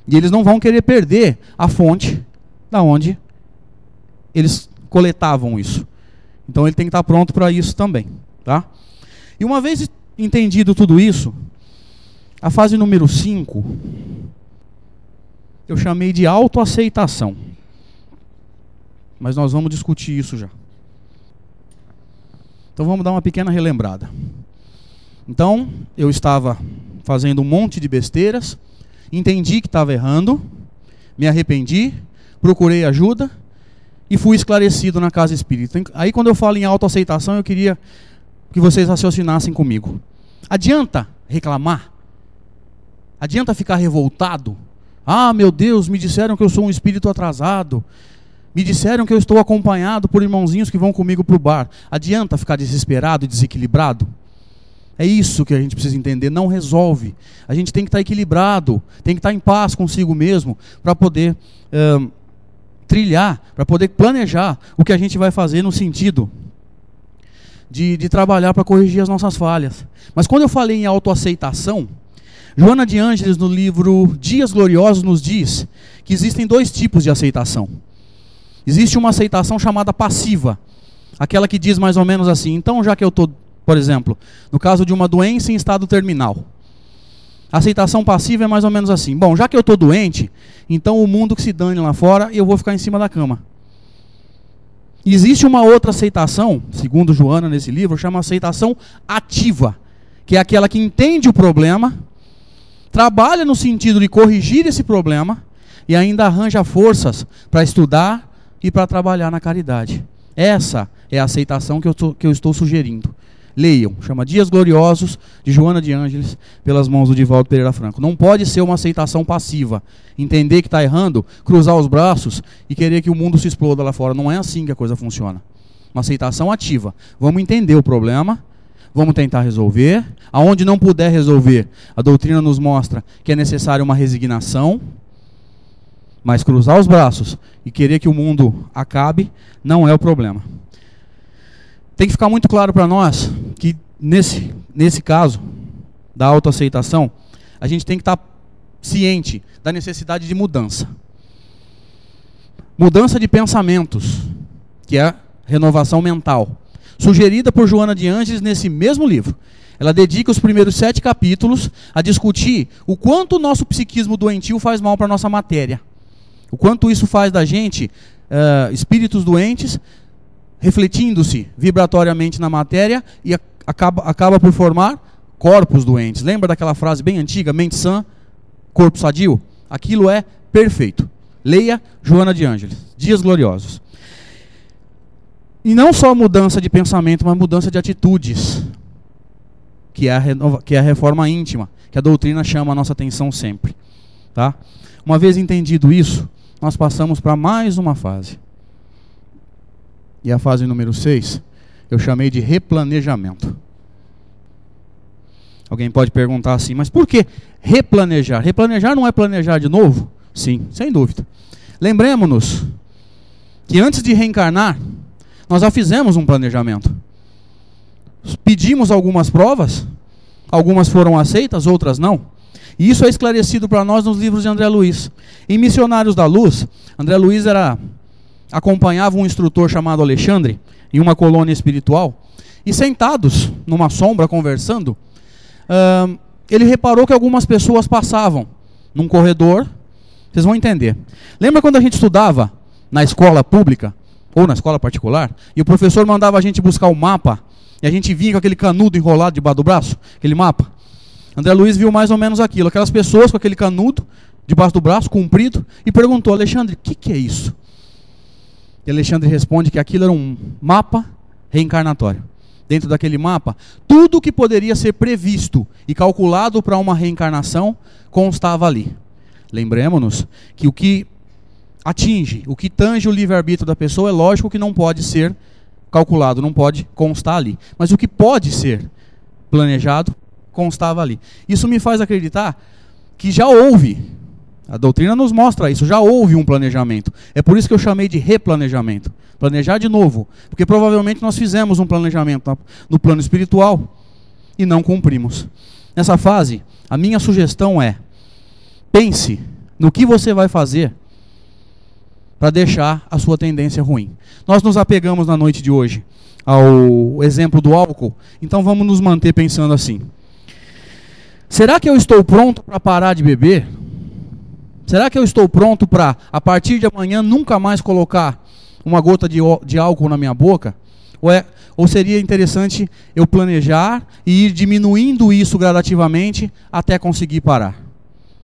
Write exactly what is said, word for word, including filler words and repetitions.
E eles não vão querer perder a fonte da onde eles coletavam isso. Então ele tem que estar pronto para isso também, tá? E uma vez entendido tudo isso, a fase número cinco, eu chamei de autoaceitação. Mas nós vamos discutir isso já. Então vamos dar uma pequena relembrada. Então, eu estava fazendo um monte de besteiras, entendi que estava errando, me arrependi, procurei ajuda e fui esclarecido na casa espírita. Aí quando eu falo em autoaceitação, eu queria que vocês raciocinassem comigo. Adianta reclamar? Adianta ficar revoltado? Ah, meu Deus, me disseram que eu sou um espírito atrasado. Me disseram que eu estou acompanhado por irmãozinhos que vão comigo para o bar. Adianta ficar desesperado e desequilibrado? É isso que a gente precisa entender, não resolve. A gente tem que estar equilibrado, tem que estar em paz consigo mesmo, para poder uh, trilhar, para poder planejar o que a gente vai fazer no sentido de, de trabalhar para corrigir as nossas falhas. Mas quando eu falei em autoaceitação, Joana de Ângeles, no livro Dias Gloriosos, nos diz que existem dois tipos de aceitação. Existe uma aceitação chamada passiva, aquela que diz mais ou menos assim: então já que eu estou, por exemplo, no caso de uma doença em estado terminal, a aceitação passiva é mais ou menos assim: bom, já que eu estou doente, então o mundo que se dane lá fora e eu vou ficar em cima da cama. Existe uma outra aceitação, segundo Joana nesse livro, chama aceitação ativa, que é aquela que entende o problema, trabalha no sentido de corrigir esse problema e ainda arranja forças para estudar e para trabalhar na caridade. Essa é a aceitação que eu, tô, que eu estou sugerindo. Leiam, chama Dias Gloriosos, de Joana de Ângeles, pelas mãos do Divaldo Pereira Franco. Não pode ser uma aceitação passiva, entender que está errando, cruzar os braços e querer que o mundo se exploda lá fora. Não é assim que a coisa funciona. Uma aceitação ativa. Vamos entender o problema, vamos tentar resolver. Aonde não puder resolver, a doutrina nos mostra que é necessária uma resignação, mas cruzar os braços e querer que o mundo acabe não é o problema. Tem que ficar muito claro para nós que nesse, nesse caso da autoaceitação, a gente tem que estar ciente da necessidade de mudança. Mudança de pensamentos, que é a renovação mental, sugerida por Joana de Ângeles nesse mesmo livro. Ela dedica os primeiros sete capítulos a discutir o quanto o nosso psiquismo doentio faz mal para a nossa matéria. O quanto isso faz da gente uh, espíritos doentes, refletindo-se vibratoriamente na matéria e a, acaba, acaba por formar corpos doentes. Lembra daquela frase bem antiga, mente sã, corpo sadio? Aquilo é perfeito. Leia Joana de Ângeles, Dias Gloriosos. E não só mudança de pensamento, mas mudança de atitudes, que é a, renova, que é a reforma íntima, que a doutrina chama a nossa atenção sempre. Tá? Uma vez entendido isso, nós passamos para mais uma fase. E a fase número seis, eu chamei de replanejamento. Alguém pode perguntar assim, mas por que replanejar? Replanejar não é planejar de novo? Sim, sem dúvida. Lembremos-nos que antes de reencarnar, nós já fizemos um planejamento. Pedimos algumas provas, algumas foram aceitas, outras não. E isso é esclarecido para nós nos livros de André Luiz. Em Missionários da Luz, André Luiz era, acompanhava um instrutor chamado Alexandre, em uma colônia espiritual, e sentados numa sombra conversando, uh, ele reparou que algumas pessoas passavam num corredor. Vocês vão entender. Lembra quando a gente estudava na escola pública, ou na escola particular, e o professor mandava a gente buscar o mapa, e a gente vinha com aquele canudo enrolado debaixo do braço, aquele mapa? André Luiz viu mais ou menos aquilo, aquelas pessoas com aquele canudo debaixo do braço, comprido, e perguntou: Alexandre, o que, que é isso? E Alexandre responde que aquilo era um mapa reencarnatório. Dentro daquele mapa, tudo que poderia ser previsto e calculado para uma reencarnação constava ali. Lembremos-nos que o que atinge, o que tange o livre-arbítrio da pessoa, é lógico que não pode ser calculado, não pode constar ali. Mas o que pode ser planejado, constava ali. Isso me faz acreditar que já houve, a doutrina nos mostra isso, já houve um planejamento. É por isso que eu chamei de replanejamento. Planejar de novo. Porque provavelmente nós fizemos um planejamento no plano espiritual e não cumprimos. Nessa fase, a minha sugestão é: pense no que você vai fazer para deixar a sua tendência ruim. Nós nos apegamos na noite de hoje ao exemplo do álcool, então vamos nos manter pensando assim. Será que eu estou pronto para parar de beber? Será que eu estou pronto para, a partir de amanhã, nunca mais colocar uma gota de, de álcool na minha boca? Ou, é, ou seria interessante eu planejar e ir diminuindo isso gradativamente até conseguir parar?